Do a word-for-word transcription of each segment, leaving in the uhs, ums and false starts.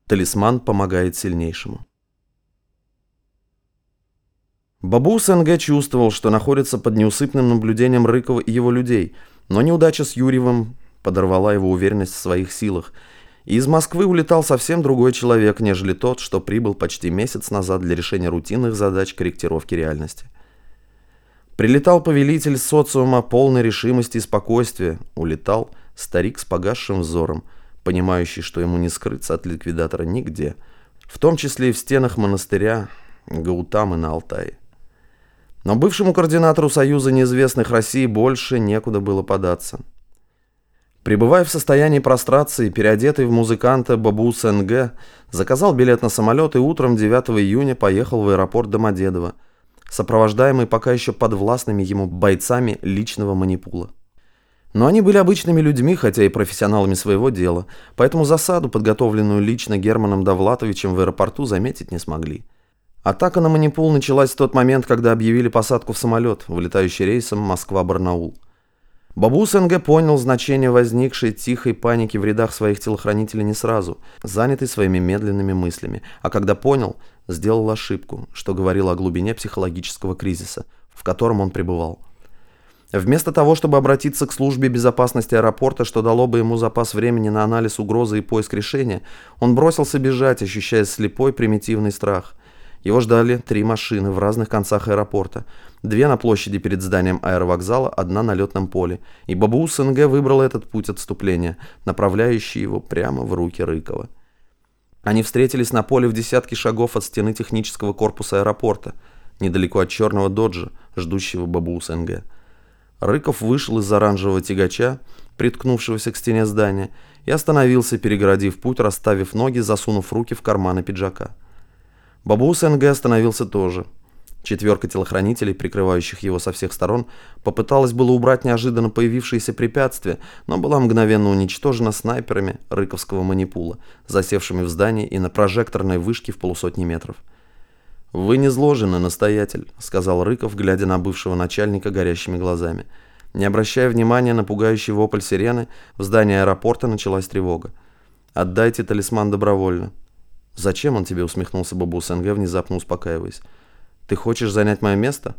Талисман помогает сильнейшему. Бабус СНГ чувствовал, что находится под неусыпным наблюдением Рыкова и его людей, но неудача с Юрьевым подорвала его уверенность в своих силах, и из Москвы улетал совсем другой человек, нежели тот, что прибыл почти месяц назад для решения рутинных задач корректировки реальности. Прилетал повелитель социума полной решимости и спокойствия, улетал старик с погасшим взором, понимающий, что ему не скрыться от ликвидатора нигде, в том числе и в стенах монастыря Гаутамы на Алтае. Но бывшему координатору Союза неизвестных России больше некуда было податься. Пребывая в состоянии прострации, переодетый в музыканта Бабус СНГ заказал билет на самолет и утром девятого июня поехал в аэропорт Домодедово, сопровождаемый пока еще подвластными ему бойцами личного манипула. Но они были обычными людьми, хотя и профессионалами своего дела, поэтому засаду, подготовленную лично Германом Довлатовичем в аэропорту, заметить не смогли. Атака на манипул началась в тот момент, когда объявили посадку в самолет, вылетающий рейсом Москва-Барнаул. Бабус СНГ понял значение возникшей тихой паники в рядах своих телохранителей не сразу, занятый своими медленными мыслями, а когда понял, сделал ошибку, что говорило о глубине психологического кризиса, в котором он пребывал. Вместо того, чтобы обратиться к службе безопасности аэропорта, что дало бы ему запас времени на анализ угрозы и поиск решения, он бросился бежать, ощущая слепой примитивный страх. Его ждали три машины в разных концах аэропорта. Две на площади перед зданием аэровокзала, одна на летном поле. И Бабус СНГ выбрал этот путь отступления, направляющий его прямо в руки Рыкова. Они встретились на поле в десятке шагов от стены технического корпуса аэропорта, недалеко от черного доджа, ждущего Бабус СНГ. Рыков вышел из оранжевого тягача, приткнувшегося к стене здания, и остановился, перегородив путь, расставив ноги, засунув руки в карманы пиджака. Бабус СНГ остановился тоже. Четверка телохранителей, прикрывающих его со всех сторон, попыталась было убрать неожиданно появившиеся препятствия, но была мгновенно уничтожена снайперами рыковского манипула, засевшими в здании и на прожекторной вышке в полусотни метров. «Вы не зложены, настоятель», — сказал Рыков, глядя на бывшего начальника горящими глазами. Не обращая внимания на пугающий вопль сирены, в здании аэропорта началась тревога. «Отдайте талисман добровольно». «Зачем он тебе?» — усмехнулся Бабус СНГ, внезапно успокаиваясь. «Ты хочешь занять мое место?»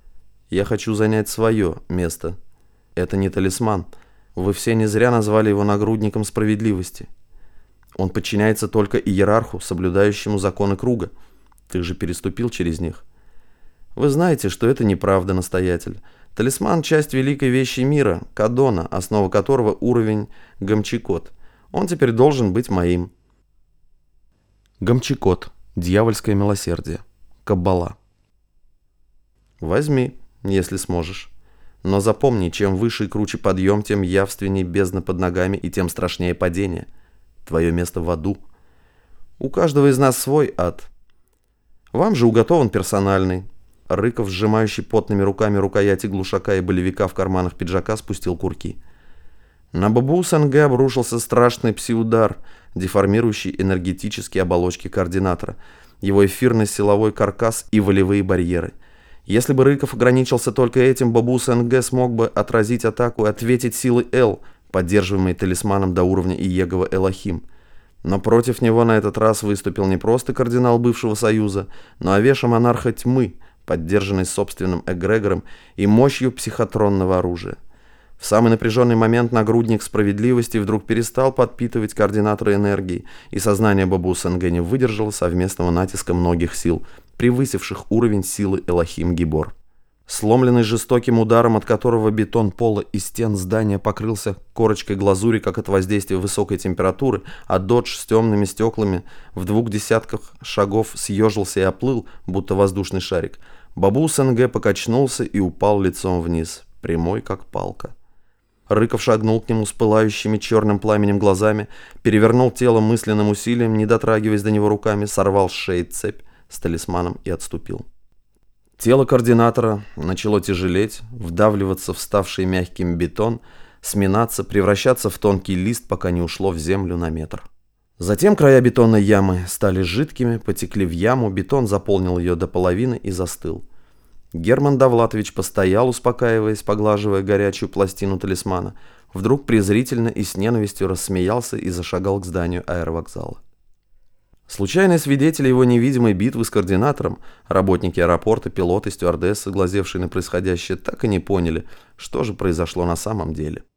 «Я хочу занять свое место. Это не талисман. Вы все не зря назвали его нагрудником справедливости. Он подчиняется только иерарху, соблюдающему законы круга. Ты же переступил через них. Вы знаете, что это неправда, настоятель. Талисман — часть великой вещи мира, Кадона, основа которого уровень Гамчикот. Он теперь должен быть моим». Гамчикот. Дьявольское милосердие. Каббала. «Возьми, если сможешь. Но запомни, чем выше и круче подъем, тем явственней бездна под ногами и тем страшнее падение. Твое место в аду. У каждого из нас свой ад. Вам же уготован персональный». Рыков, сжимающий потными руками рукояти глушака и болевика в карманах пиджака, спустил курки. На Бабус СНГ обрушился страшный пси-удар, деформирующий энергетические оболочки координатора, его эфирный силовой каркас и волевые барьеры. Если бы Рыков ограничился только этим, Бабус СНГ смог бы отразить атаку и ответить силой Эл, поддерживаемой талисманом до уровня Иегова Элохим. Но против него на этот раз выступил не просто кардинал бывшего Союза, но Авеша монарха тьмы, поддержанный собственным эгрегором и мощью психотронного оружия. В самый напряженный момент нагрудник справедливости вдруг перестал подпитывать координаторы энергии, и сознание Бабус СНГ не выдержало совместного натиска многих сил, превысивших уровень силы Элохим Гибор. Сломленный жестоким ударом, от которого бетон пола и стен здания покрылся корочкой глазури, как от воздействия высокой температуры, а додж с темными стеклами в двух десятках шагов съежился и оплыл, будто воздушный шарик, Бабус СНГ покачнулся и упал лицом вниз, прямой как палка. Рыков шагнул к нему с пылающими черным пламенем глазами, перевернул тело мысленным усилием, не дотрагиваясь до него руками, сорвал с шеи цепь с талисманом и отступил. Тело координатора начало тяжелеть, вдавливаться в ставший мягким бетон, сминаться, превращаться в тонкий лист, пока не ушло в землю на метр. Затем края бетонной ямы стали жидкими, потекли в яму, бетон заполнил ее до половины и застыл. Герман Довлатович постоял, успокаиваясь, поглаживая горячую пластину талисмана, вдруг презрительно и с ненавистью рассмеялся и зашагал к зданию аэровокзала. Случайные свидетели его невидимой битвы с координатором, работники аэропорта, пилоты, стюардессы, глазевшие на происходящее, так и не поняли, что же произошло на самом деле.